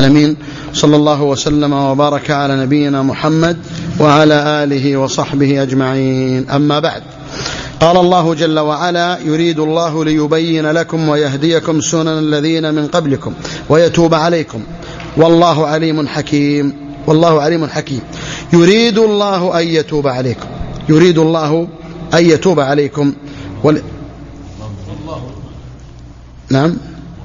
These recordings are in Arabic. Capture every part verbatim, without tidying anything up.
العالمين. صلى الله وسلم وبارك على نبينا محمد وعلى آله وصحبه أجمعين. أما بعد، قال الله جل وعلا: يريد الله ليبين لكم ويهديكم سنن الذين من قبلكم ويتوب عليكم والله عليم حكيم. والله عليم حكيم. يريد الله أن يتوب عليكم، يريد الله أن يتوب عليكم وال... نعم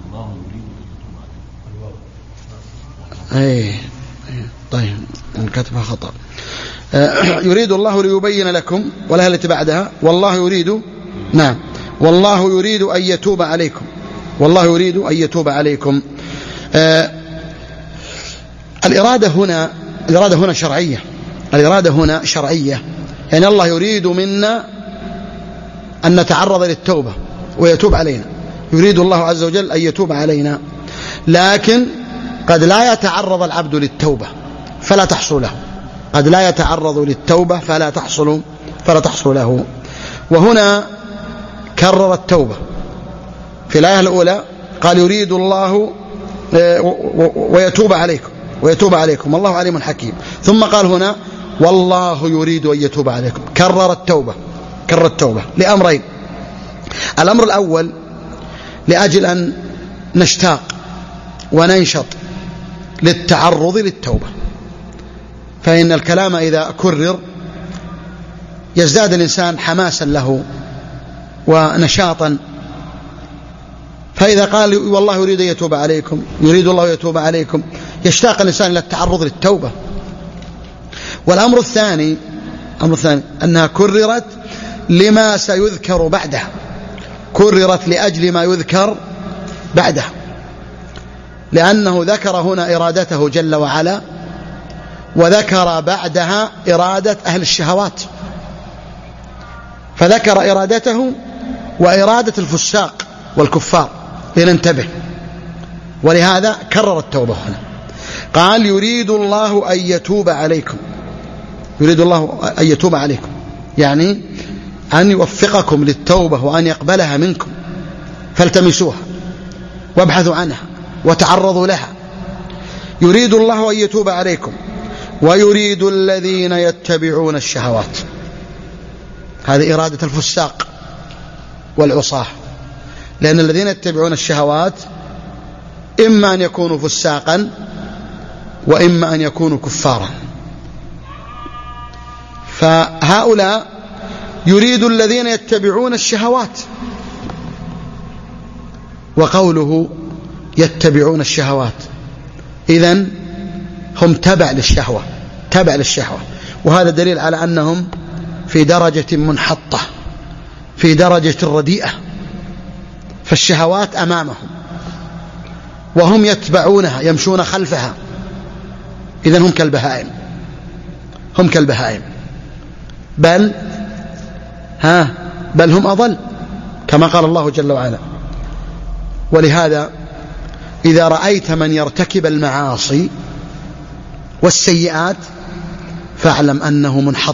اي طيب كتبها خطأ. يريد الله ليبين لكم، ولا التي بعدها والله يريد، نعم والله يريد أن يتوب عليكم، والله يريد أن يتوب عليكم. آه الإرادة هنا الإرادة هنا شرعية، الإرادة هنا شرعية، يعني الله يريد منا أن نتعرض للتوبة ويتوب علينا، يريد الله عز وجل أن يتوب علينا، لكن قد لا يتعرض العبد للتوبة فلا تحصل له، قد لا يتعرض للتوبة فلا تحصل فلا تحصل له. وهنا كرر التوبة في الآية الأولى، قال يريد الله ويتوب عليكم ويتوب عليكم والله عليم حكيم، ثم قال هنا والله يريد أن يتوب عليكم، كرر التوبة كرر التوبة لأمرين. الأمر الأول لأجل أن نشتاق وننشط للتعرض للتوبة، فإن الكلام إذا كرر يزداد الإنسان حماسا له ونشاطا، فإذا قال والله يريد أن يتوب عليكم، يريد الله يتوب عليكم، يشتاق الإنسان إلى التعرض للتوبة. والأمر الثاني الأمر الثاني أنها كررت لما سيذكر بعدها، كررت لأجل ما يذكر بعدها، لأنه ذكر هنا إرادته جل وعلا، وذكر بعدها إرادة أهل الشهوات، فذكر إرادته وإرادة الفساق والكفار لننتبه، ولهذا كرر التوبة هنا. قال يريد الله أن يتوب عليكم، يريد الله أن يتوب عليكم يعني أن يوفقكم للتوبة وأن يقبلها منكم، فالتمسوها وابحثوا عنها وتعرضوا لها. يريد الله أن يتوب عليكم ويريد الذين يتبعون الشهوات، هذه إرادة الفساق والعصاة، لأن الذين يتبعون الشهوات إما أن يكونوا فساقا وإما أن يكونوا كفارا، فهؤلاء يريد الذين يتبعون الشهوات، وقوله يتبعون الشهوات إذن هم تبع للشهوة، تبع للشهوة، وهذا دليل على أنهم في درجة منحطة، في درجة رديئة، فالشهوات أمامهم وهم يتبعونها يمشون خلفها، إذن هم كالبهائم، هم كالبهائم، بل ها بل هم أضل كما قال الله جل وعلا. ولهذا إذا رأيت من يرتكب المعاصي والسيئات فاعلم أنه منحط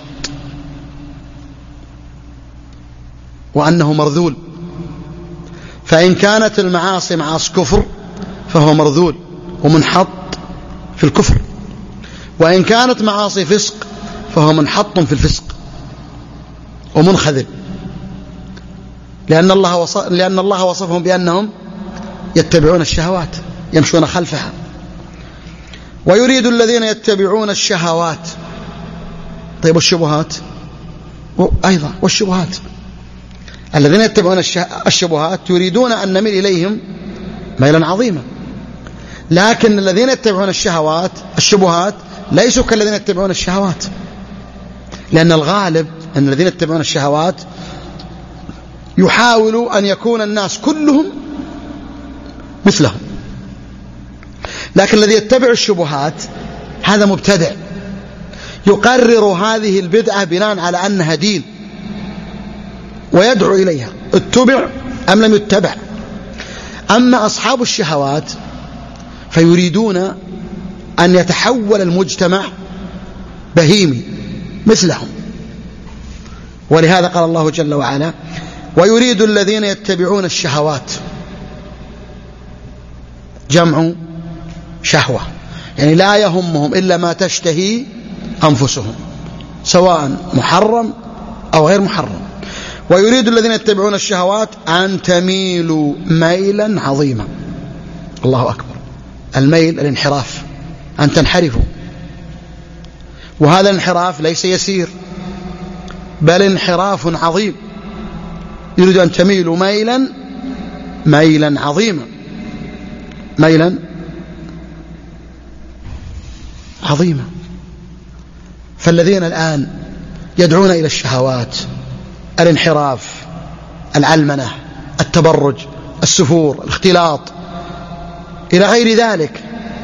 وأنه مرذول، فإن كانت المعاصي معاصي كفر فهو مرذول ومنحط في الكفر، وإن كانت معاصي فسق فهو منحط في الفسق ومنخذل، لأن الله وصف لأن الله وصفهم بأنهم يتبعون الشهوات يمشون خلفها. ويريد الذين يتبعون الشهوات، طيب والشبهات أيضا، والشبهات الذين يتبعون الشبهات يريدون أن نميل إليهم ميلا عظيما، لكن الذين يتبعون الشهوات الشبهات ليسوا كالذين يتبعون الشهوات، لأن الغالب أن الذين يتبعون الشهوات يحاولوا أن يكون الناس كلهم مثلهم، لكن الذي يتبع الشبهات هذا مبتدع يقرر هذه البدعة بناء على أنها دين ويدعو إليها، اتبع أم لم يتبع. أما أصحاب الشهوات فيريدون أن يتحول المجتمع بهيمي مثلهم، ولهذا قال الله جل وعلا ويريد الذين يتبعون الشهوات، جمع شهوة، يعني لا يهمهم إلا ما تشتهي أنفسهم سواء محرم أو غير محرم. ويريد الذين يتبعون الشهوات أن تميلوا ميلا عظيما. الله أكبر. الميل الانحراف، أن تنحرفوا، وهذا الانحراف ليس يسير بل انحراف عظيم. يريد أن تميلوا ميلا ميلا عظيما، ميلا عظيما. فالذين الآن يدعون إلى الشهوات، الانحراف، العلمنة، التبرج، السفور، الاختلاط إلى غير ذلك،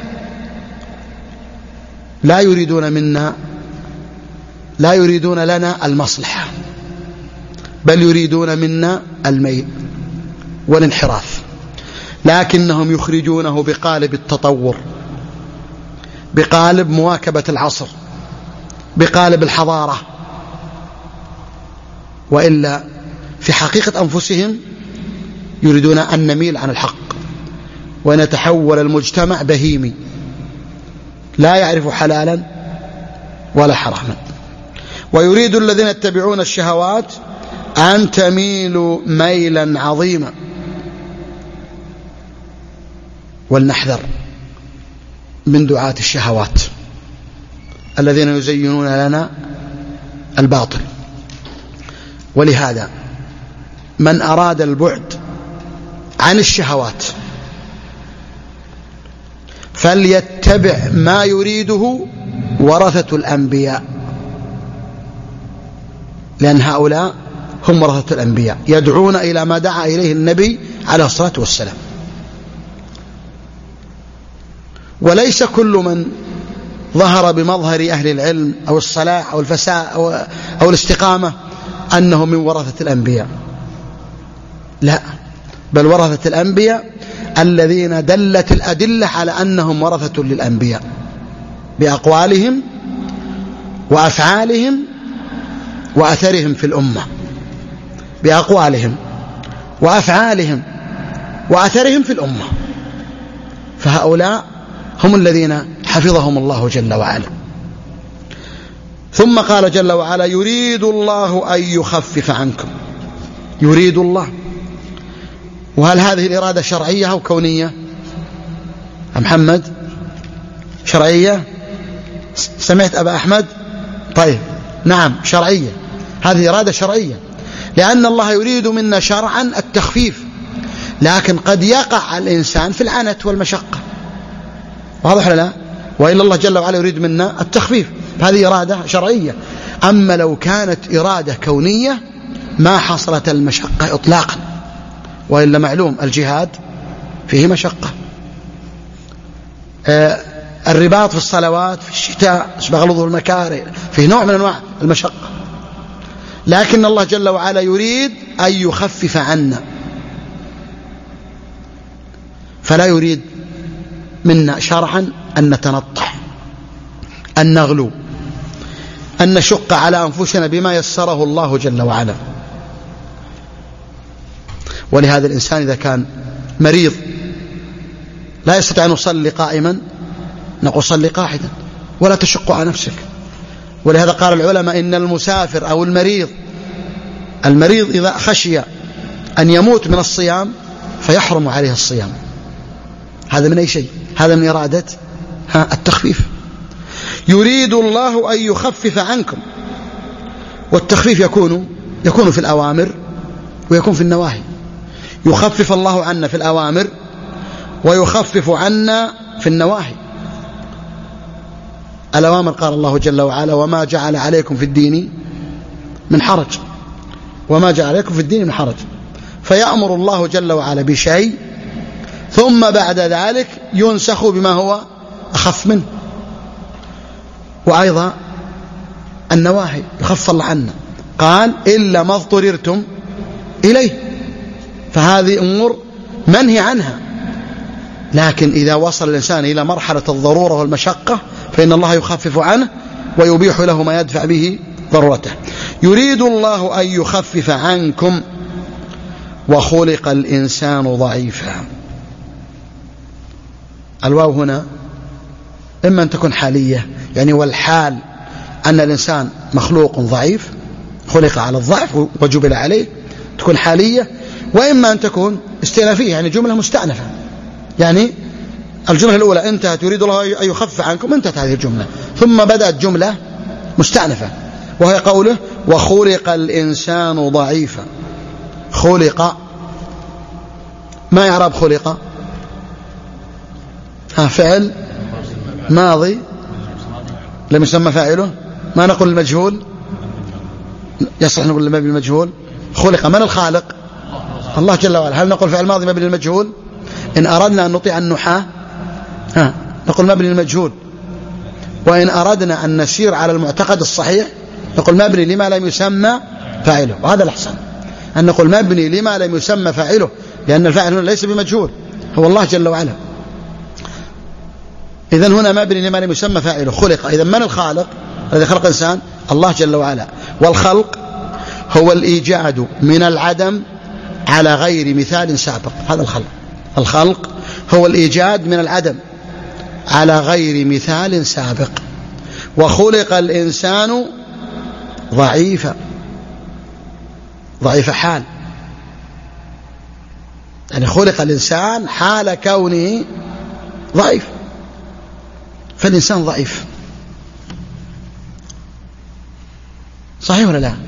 لا يريدون منا لا يريدون لنا المصلحة، بل يريدون منا الميل والانحراف، لكنهم يخرجونه بقالب التطور، بقالب مواكبة العصر، بقالب الحضارة. وإلا في حقيقة أنفسهم يريدون أن نميل عن الحق وأن يتحول المجتمع بهيمي لا يعرف حلالا ولا حراما. ويريد الذين يتبعون الشهوات أن تميلوا ميلا عظيما. ولنحذر من دعاة الشهوات الذين يزينون لنا الباطل. ولهذا من أراد البعد عن الشهوات فليتبع ما يريده ورثة الأنبياء، لأن هؤلاء هم ورثة الأنبياء، يدعون إلى ما دعا إليه النبي عليه الصلاة والسلام. وليس كل من ظهر بمظهر أهل العلم أو الصلاح أو الفساء أو, أو الاستقامة أنه من ورثة الأنبياء، لا، بل ورثة الأنبياء الذين دلت الأدلة على أنهم ورثة للأنبياء بأقوالهم وأفعالهم وأثرهم في الأمة، بأقوالهم وأفعالهم وأثرهم في الأمة. فهؤلاء هم الذين حفظهم الله جل وعلا. ثم قال جل وعلا: يريد الله أن يخفف عنكم. يريد الله. وهل هذه الإرادة شرعية أو كونية؟ محمد شرعية؟ سمعت أبا أحمد؟ طيب نعم شرعية. هذه إرادة شرعية، لأن الله يريد منا شرعا التخفيف، لكن قد يقع الإنسان في العنت والمشقة، واضح ولا لا؟ وإلا الله جل وعلا يريد منا التخفيف، هذه إرادة شرعية. أما لو كانت إرادة كونية ما حصلت المشقة إطلاقا، وإلا معلوم الجهاد فيه مشقة. آه الرباط في الصلوات في الشتاء أسبغ الوضوء المكاره فيه نوع من أنواع المشقة، لكن الله جل وعلا يريد أن يخفف عنا، فلا يريد منا شرعا أن نتنطح، أن نغلو، أن نشق على أنفسنا بما يسره الله جل وعلا. ولهذا الإنسان إذا كان مريض لا يستطيع أن يصلي قائما، نقول صلي قاعدا ولا تشق على نفسك. ولهذا قال العلماء إن المسافر أو المريض المريض إذا خشي أن يموت من الصيام فيحرم عليه الصيام. هذا من أي شيء؟ هذا من إرادة ها التخفيف. يريد الله أن يخفف عنكم، والتخفيف يكون يكون في الأوامر ويكون في النواهي. يخفف الله عنا في الأوامر ويخفف عنا في النواهي. الأوامر قال الله جل وعلا: وما جعل عليكم في الدين من حرج، وما جعل عليكم في الدين من حرج. فيأمر الله جل وعلا بشيء ثم بعد ذلك ينسخ بما هو أخف منه. وأيضا النواهي يخفف الله عنا، قال: إلا ما اضطررتم إليه، فهذه أمور منهي عنها. لكن إذا وصل الإنسان إلى مرحلة الضرورة والمشقة فإن الله يخفف عنه ويبيح له ما يدفع به ضرورته. يريد الله أن يخفف عنكم وخلق الإنسان ضعيفا. الواو هنا إما أن تكون حالية، يعني والحال أن الإنسان مخلوق ضعيف خلق على الضعف وجبل عليه، تكون حالية. وإما أن تكون استئنافية، يعني جملة مستأنفة، يعني الجملة الأولى انتهت يريد الله أن يخفف عنكم، انتهت هذه الجملة، ثم بدأت جملة مستأنفة وهي قوله وخلق الإنسان ضعيفا. خلق، ما يعرب خلق؟ ها فعل ماضي لم يسمى فاعله، ما نقول المجهول، يصح نقول المبني المجهول. خلق، من الخالق؟ الله جل وعلا. هل نقول فعل ماضي مبني المجهول؟ إن أردنا أن نطيع النحاة ها نقول مبني المجهول، وإن أردنا أن نسير على المعتقد الصحيح نقول مبني لما لم يسمى فاعله. وهذا الأحسن أن نقول مبني لما لم يسمى فاعله، لأن الفاعل هنا ليس بمجهول، هو الله جل وعلا. إذن هنا مبني لما لم يسمى فاعله خلق. إذن من الخالق الذي خلق الإنسان؟ الله جل وعلا. والخلق هو الإيجاد من العدم على غير مثال سابق، هذا الخلق. الخلق هو الإيجاد من العدم على غير مثال سابق. وخلق الإنسان ضعيفا، ضعيف حال، يعني خلق الإنسان حال كونه ضعيف، فالإنسان ضعيف. صحيح ولا لا؟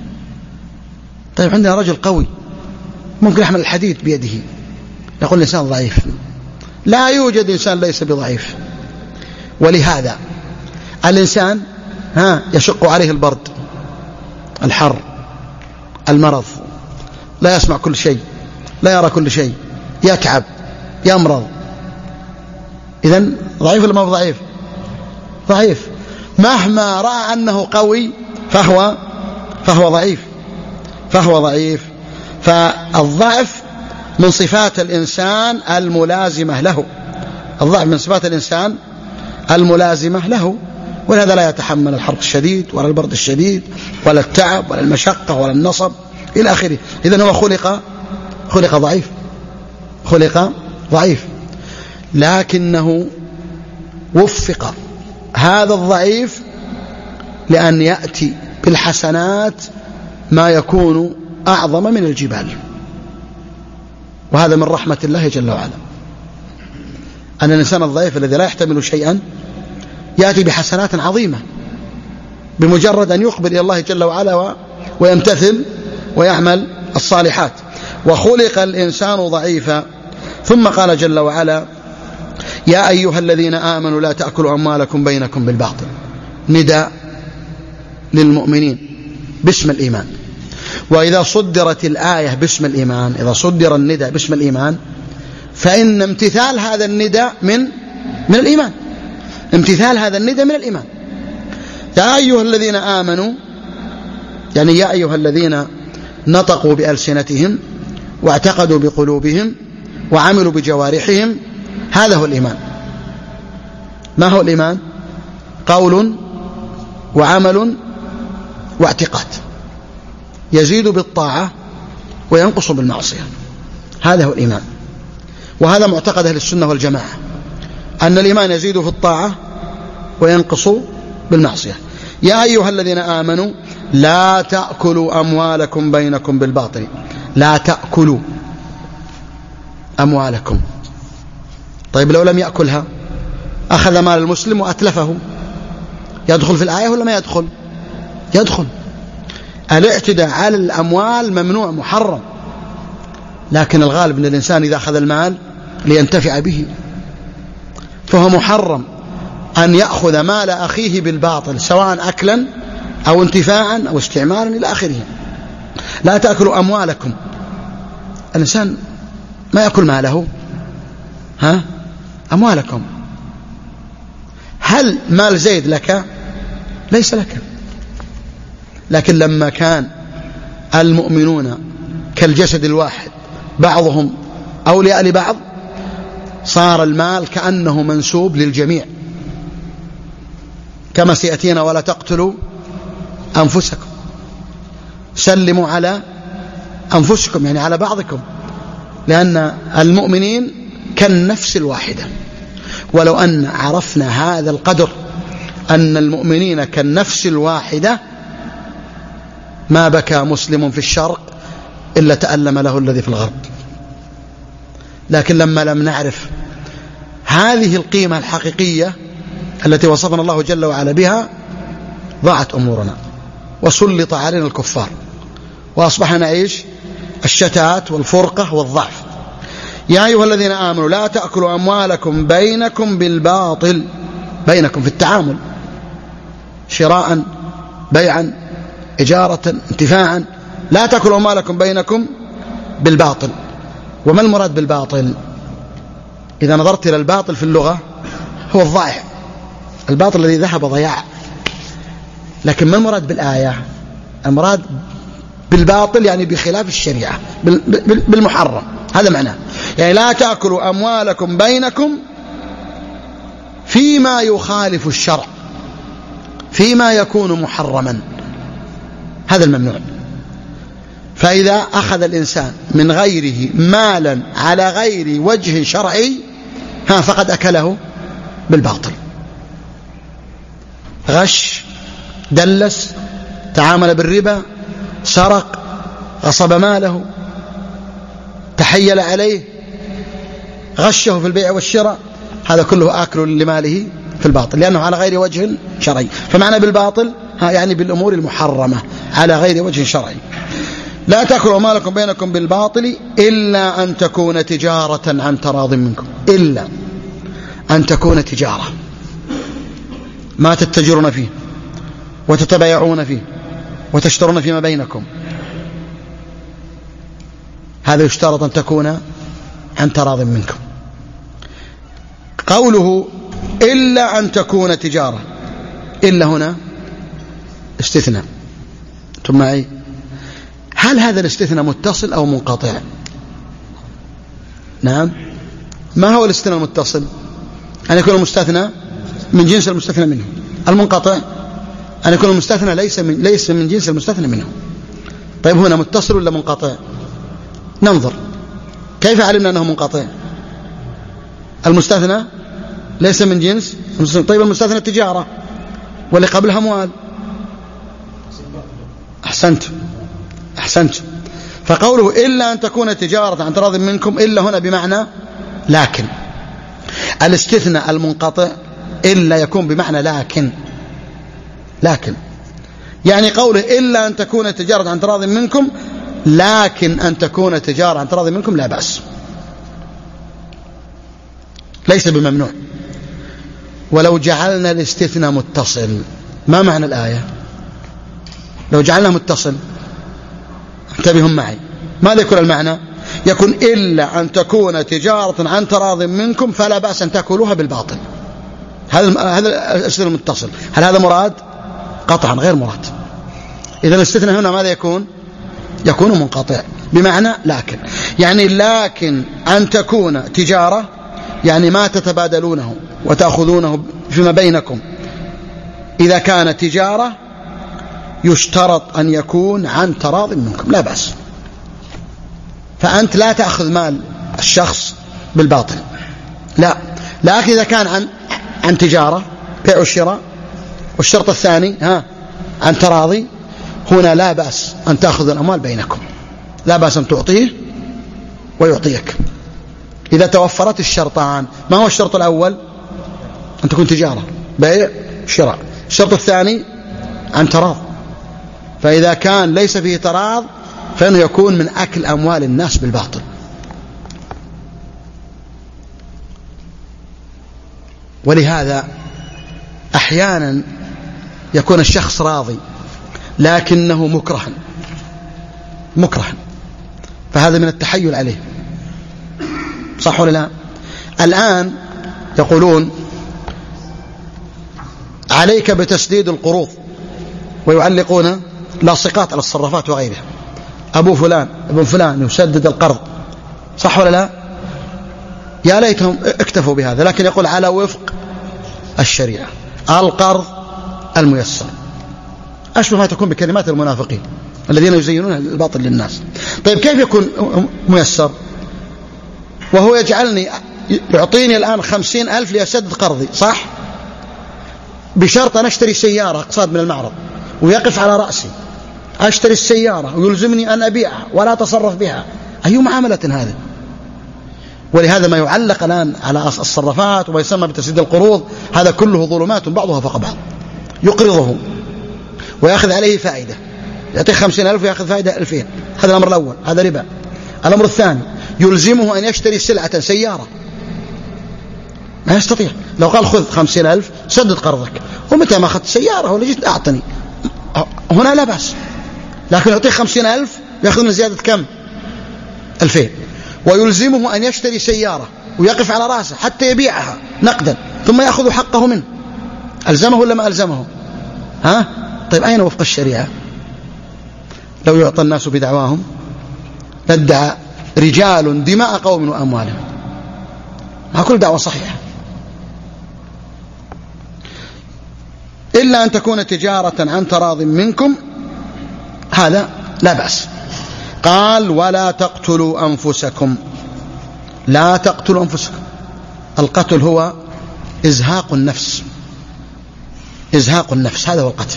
طيب عندنا رجل قوي ممكن يحمل الحديد بيده، يقول الإنسان ضعيف. لا يوجد إنسان ليس بضعيف. ولهذا الإنسان ها يشق عليه البرد، الحر، المرض، لا يسمع كل شيء، لا يرى كل شيء، يتعب، يمرض. إذن ضعيف ولا ما هو ضعيف؟ ضعيف. مهما رأى أنه قوي فهو فهو ضعيف، فهو ضعيف. فالضعف من صفات الإنسان الملازمة له، الضعف من صفات الإنسان الملازمة له، ولهذا لا يتحمل الحر الشديد ولا البرد الشديد ولا التعب ولا المشقة ولا النصب إلى آخره. إذن هو خلق خلق ضعيف، خلق ضعيف، لكنه وفق هذا الضعيف لأن يأتي بالحسنات ما يكون أعظم من الجبال. وهذا من رحمة الله جل وعلا، أن الإنسان الضعيف الذي لا يحتمل شيئا يأتي بحسنات عظيمة بمجرد أن يقبل إلى الله جل وعلا ويمتثل ويعمل الصالحات. وخلق الإنسان ضعيفا. ثم قال جل وعلا يا أيها الذين آمنوا لا تأكلوا أموالكم بينكم بالباطل، نداء للمؤمنين باسم الإيمان. وإذا صدرت الآية باسم الإيمان، إذا صدر النداء باسم الإيمان، فإن امتثال هذا النداء من من الإيمان، امتثال هذا النداء من الإيمان. يا أيها الذين آمنوا، يعني يا أيها الذين نطقوا بألسنتهم واعتقدوا بقلوبهم وعملوا بجوارحهم، هذا هو الإيمان. ما هو الإيمان؟ قول وعمل واعتقاد، يزيد بالطاعة وينقص بالمعصية، هذا هو الإيمان. وهذا معتقد أهل السنة والجماعة، أن الإيمان يزيد في الطاعة وينقص بالمعصية. يا أيها الذين آمنوا لا تأكلوا أموالكم بينكم بالباطل، لا تأكلوا أموالكم. طيب لو لم يأكلها، أخذ مال المسلم وأتلفه، يدخل في الآية ولا ما يدخل؟ يدخل. الاعتداء على الأموال ممنوع محرم، لكن الغالب أن الإنسان إذا أخذ المال لينتفع به فهو محرم أن يأخذ مال أخيه بالباطل، سواء أكلا أو انتفاعا أو استعمالا إلى آخره. لا تأكلوا أموالكم، الإنسان ما يأكل ماله، ها أموالكم. هل مال زيد لك؟ ليس لك. لكن لما كان المؤمنون كالجسد الواحد بعضهم أولياء لبعض، صار المال كأنه منسوب للجميع، كما سيأتينا ولا تقتلوا أنفسكم، سلموا على أنفسكم، يعني على بعضكم، لأن المؤمنين كالنفس الواحدة. ولو أن عرفنا هذا القدر أن المؤمنين كالنفس الواحدة ما بكى مسلم في الشرق إلا تألم له الذي في الغرب. لكن لما لم نعرف هذه القيمة الحقيقية التي وصفنا الله جل وعلا بها ضاعت أمورنا وسلط علينا الكفار وأصبحنا نعيش الشتات والفرقة والضعف. يا أيها الذين آمنوا لا تأكلوا أموالكم بينكم بالباطل، بينكم في التعامل، شراء، بيعا، إجارة، انتفاعا، لا تأكلوا أموالكم بينكم بالباطل. وما المراد بالباطل؟ إذا نظرت إلى الباطل في اللغة هو الضائع، الباطل الذي ذهب ضياع. لكن ما المراد بالآية؟ المراد بالباطل يعني بخلاف الشريعة، بالمحرم، هذا معناه. يعني لا تأكلوا أموالكم بينكم فيما يخالف الشرع، فيما يكون محرما، هذا الممنوع. فإذا أخذ الإنسان من غيره مالا على غير وجه شرعي ها فقد أكله بالباطل، غش، دلس، تعامل بالربا، سرق، غصب ماله، تحيل عليه، غشه في البيع والشراء، هذا كله آكل لماله في الباطل لأنه على غير وجه شرعي. فمعنى بالباطل ها يعني بالأمور المحرمة على غير وجه شرعي. لا تأكلوا أموالكم بينكم بالباطل إلا أن تكون تجارة عن تراض منكم، إلا أن تكون تجارة ما تتجرون فيه وتتبايعون فيه وتشترون فيما بينكم، هذا يشترط أن تكون عن تراض منكم. قوله إلا أن تكون تجارة، إلا هنا استثناء، ثم معي؟ هل هذا الاستثناء متصل أو منقطع؟ نعم. ما هو الاستثناء المتصل؟ أن يكون المستثنى من جنس المستثنى منه. المنقطع أن يكون المستثنى ليس من ليس من جنس المستثنى منه. طيب هنا متصل ولا منقطع؟ ننظر كيف علمنا أنه منقطع. المستثنى ليس من جنس. طيب المستثنى التجارة واللي قبلها أموال. أحسنت أحسنت. فقوله إلا أن تكون تجارة عن تراض منكم، إلا هنا بمعنى لكن. الاستثناء المنقطع إلا يكون بمعنى لكن، لكن يعني قوله إلا أن تكون تجارة عن تراض منكم، لكن أن تكون تجارة عن تراض منكم لا بأس، ليس بممنوع. ولو جعلنا الاستثناء متصل، ما معنى الآية؟ لو جعلنا متصل، انتبهوا معي، ماذا يكون المعنى؟ يكون إلا أن تكون تجارة عن تراض منكم فلا بأس أن تأكلوها بالباطل. هذا هذا الاستثناء المتصل، هل هذا مراد؟ قطعا غير مراد. إذا الاستثناء هنا ماذا يكون؟ يكون منقطع بمعنى لكن. يعني لكن أن تكون تجارة يعني ما تتبادلونه وتأخذونه فيما بينكم، إذا كانت تجارة يشترط أن يكون عن تراض منكم لا بأس. فأنت لا تأخذ مال الشخص بالباطل، لا، لكن إذا كان عن عن تجارة، بيع والشراء، والشرط الثاني ها عن تراضي، هنا لا بأس أن تأخذ الأموال بينكم، لا بأس أن تعطيه ويعطيك إذا توفرت الشرطان. ما هو الشرط الأول؟ أن تكون تجارة، بيع، شراء. الشرط الثاني عن تراض. فإذا كان ليس فيه تراض فإنه يكون من أكل أموال الناس بالباطل. ولهذا أحيانا يكون الشخص راضي لكنه مكرها مكرها فهذا من التحيل عليه، صح ولا لا؟ الآن يقولون عليك بتسديد القروض، ويعلقون لاصقات على الصرافات وغيرها، أبو فلان ابن فلان يسدد القرض، صح ولا لا؟ يا ليتهم اكتفوا بهذا، لكن يقول على وفق الشريعة، القرض الميسر، أشبه ما تكون بكلمات المنافقين الذين يزينون الباطل للناس. طيب كيف يكون ميسر وهو يجعلني يعطيني الآن خمسين ألف ليسدد قرضي، صح؟ بشرط أن أشتري سيارة اقتصاد من المعرض ويقف على رأسي، أشتري السيارة ويلزمني أن أبيعها ولا أتصرف بها. أي معاملة هذا؟ ولهذا ما يعلق الآن على الصرافات وما يسمى بتسديد القروض هذا كله ظلمات بعضها فوق بعض. يقرضه ويأخذ عليه فائدة، يعطيه خمسين ألف ويأخذ فائدة ألفين، هذا الأمر الأول، هذا ربا. الأمر الثاني يلزمه أن يشتري سلعة سيارة، ما يستطيع. لو قال خذ خمسين ألف سدد قرضك، ومتى ما أخذت سيارة ولا جيت أعطني، هنا لا بأس. لكن يعطيه خمسين ألف يأخذ من زيادة كم؟ ألفين. ويلزمه أن يشتري سيارة ويقف على رأسه حتى يبيعها نقدا ثم يأخذ حقه منه. ألزمه ولا ما ألزمه؟ ها؟ طيب أين وفق الشريعة؟ لو يعطى الناس بدعواهم لادعى رجال دماء قوم وأموالهم. ما كل دعوة صحيحة، إلا أن تكون تجارة عن تراض منكم، هذا لا بأس. قال ولا تقتلوا أنفسكم، لا تقتلوا أنفسكم. القتل هو إزهاق النفس، إزهاق النفس هذا هو القتل.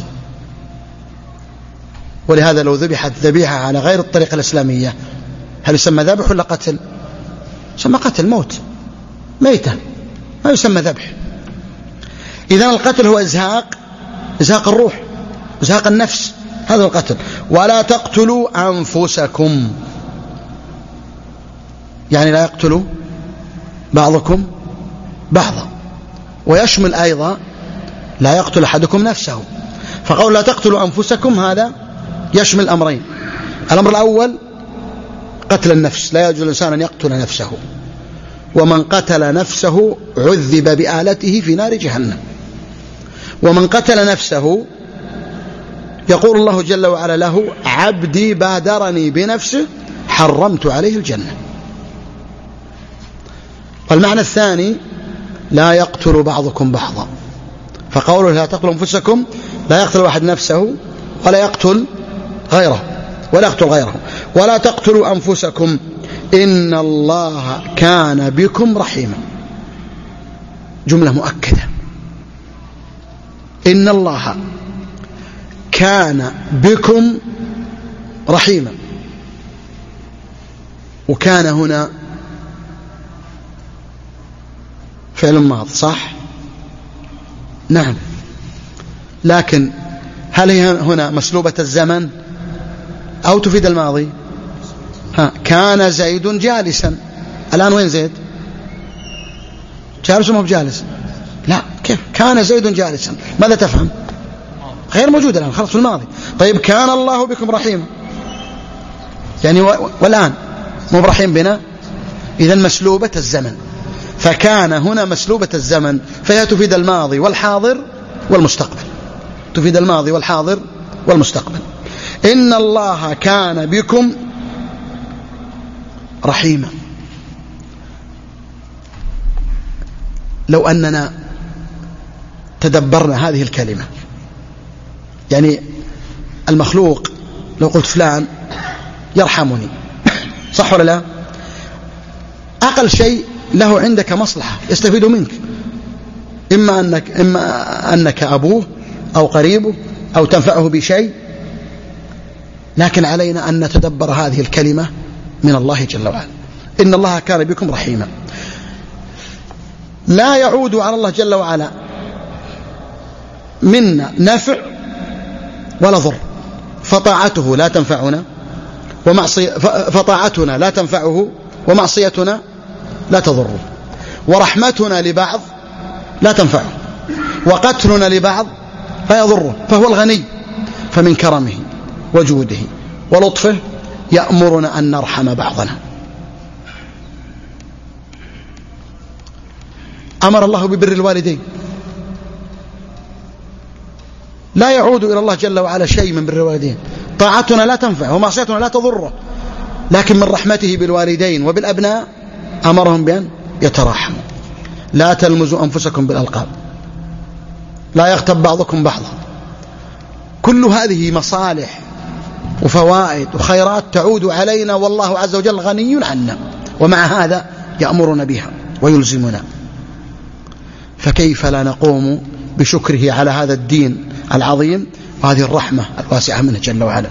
ولهذا لو ذبحت ذبيحة على غير الطريقة الإسلامية هل يسمى ذبح ولا قتل؟ يسمى قتل، موت، ميتة، ما يسمى ذبح. إذن القتل هو إزهاق، إزهاق الروح، إزهاق النفس، هذا هو القتل. ولا تقتلوا أنفسكم، يعني لا يقتلوا بعضكم بعضا. ويشمل أيضا لا يقتل أحدكم نفسه. فقول لا تقتلوا أنفسكم هذا يشمل أمرين. الأمر الأول قتل النفس، لا يجوز الإنسان أن يقتل نفسه، ومن قتل نفسه عذب بآلته في نار جهنم. ومن قتل نفسه يقول الله جل وعلا له عبدي بادرني بنفسه حرمت عليه الجنة. والمعنى الثاني لا يقتل بعضكم بعضا. فقوله لا تقتلوا أنفسكم لا يقتل واحد نفسه ولا يقتل غيره ولا يقتل غيره. ولا تقتلوا أنفسكم إن الله كان بكم رحيما. جملة مؤكدة، إن الله كان بكم رحيما. وكان هنا فعل ماض، صح؟ نعم، لكن هل هي هنا مسلوبة الزمن أو تفيد الماضي؟ ها، كان زيد جالسا. الآن وين زيد؟ جالس وما بجالس؟ لا، كيف كان زيد جالسا؟ ماذا تفهم؟ غير موجود الآن، خلص في الماضي. طيب كان الله بكم رحيما، يعني والآن مو برحيم بنا، إذن مسلوبة الزمن. فكان هنا مسلوبة الزمن، فهي تفيد الماضي والحاضر والمستقبل، تفيد الماضي والحاضر والمستقبل. إن الله كان بكم رحيما. لو أننا تدبرنا هذه الكلمة، يعني المخلوق لو قلت فلان يرحمني، صح ولا لا؟ أقل شيء له عندك مصلحة يستفيد منك، إما أنك, إما أنك أبوه أو قريبه أو تنفعه بشيء. لكن علينا أن نتدبر هذه الكلمة من الله جل وعلا، إن الله كان بكم رحيما. لا يعود على الله جل وعلا منا نفع ولا ضر، فطاعته لا تنفعنا ومعصية فطاعتنا لا تنفعه ومعصيتنا لا تضره، ورحمتنا لبعض لا تنفعه وقتلنا لبعض لا يضره. فهو الغني، فمن كرمه وجوده ولطفه يأمرنا أن نرحم بعضنا. أمر الله ببر الوالدين، لا يعود إلى الله جل وعلا شيء من بر الوالدين، طاعتنا لا تنفع ومعصيتنا لا تضره، لكن من رحمته بالوالدين وبالأبناء أمرهم بأن يتراحموا. لا تلمزوا أنفسكم بالألقاب، لا يغتب بعضكم بعضا. كل هذه مصالح وفوائد وخيرات تعود علينا، والله عز وجل غني عنا، ومع هذا يأمرنا بها. ويلزمنا، فكيف لا نقوم بشكره على هذا الدين العظيم وهذه الرحمة الواسعة منه جل وعلا.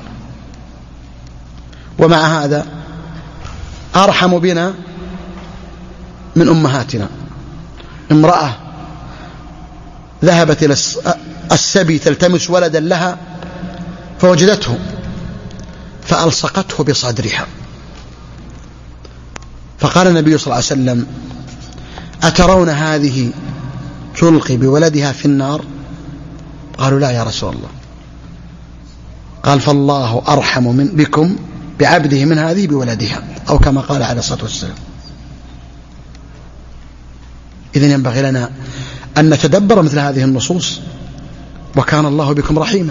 ومع هذا أرحم بنا من أمهاتنا. امرأة ذهبت إلى السبي تلتمس ولدا لها فوجدته فألصقته بصدرها، فقال النبي صلى الله عليه وسلم: أترون هذه تلقي بولدها في النار؟ قالوا: لا يا رسول الله. قال: فالله أرحم من بكم بعبده من هذه بولدها، أو كما قال عليه الصلاة والسلام. إذن ينبغي لنا أن نتدبر مثل هذه النصوص. وكان الله بكم رحيما،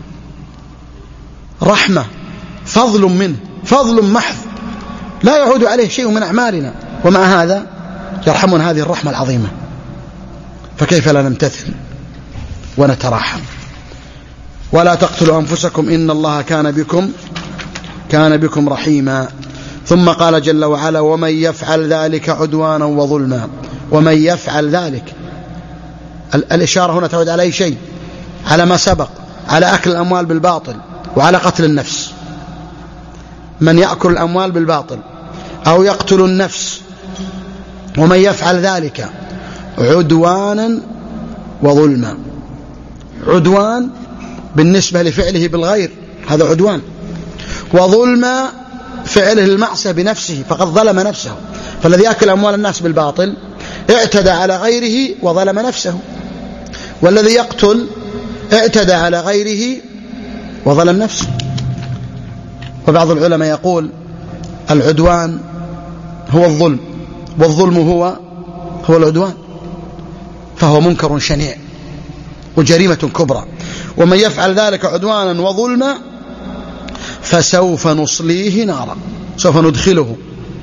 رحمة، فضل منه، فضل محض لا يعود عليه شيء من أعمالنا، ومع هذا يرحمنا هذه الرحمة العظيمة. فكيف لا نمتثل ونتراحم؟ ولا تقتلوا أنفسكم إن الله كان بكم كان بكم رحيما. ثم قال جل وعلا: ومن يفعل ذلك عدوانا وظلما. ومن يفعل ذلك، الإشارة هنا تعود على أي شيء؟ على ما سبق، على أكل الأموال بالباطل وعلى قتل النفس. من يأكل الأموال بالباطل أو يقتل النفس، ومن يفعل ذلك عدوانا وظلما. عدوان بالنسبة لفعله بالغير، هذا عدوان. وظلما فعله المعصية بنفسه، فقد ظلم نفسه. فالذي يأكل أموال الناس بالباطل اعتدى على غيره وظلم نفسه، والذي يقتل اعتدى على غيره وظلم نفسه. وبعض العلماء يقول: العدوان هو الظلم، والظلم هو هو العدوان، فهو منكر شنيع وجريمة كبرى. ومن يفعل ذلك عدوانا وظلما فسوف نصليه نارا، سوف ندخله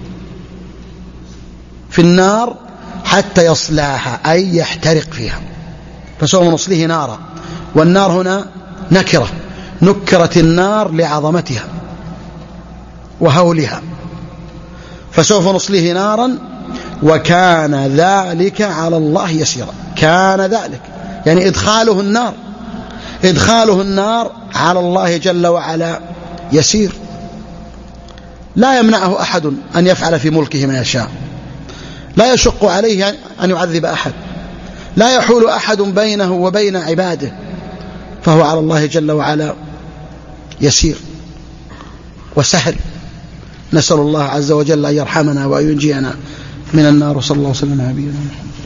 في النار حتى يصلاها، أي يحترق فيها. فسوف نصليه نارا، والنار هنا نكرة، نكرت النار لعظمتها وهولها. فسوف نصليه نارا وكان ذلك على الله يسيرا. كان ذلك يعني إدخاله النار، إدخاله النار على الله جل وعلا يسير. لا يمنعه أحد أن يفعل في ملكه ما يشاء، لا يشق عليه أن يعذب أحد، لا يحول أحد بينه وبين عباده، فهو على الله جل وعلا يسير وسهل. نسأل الله عز وجل أن يرحمنا وأن ينجينا من النار. صلى الله وسلم على نبينا محمد.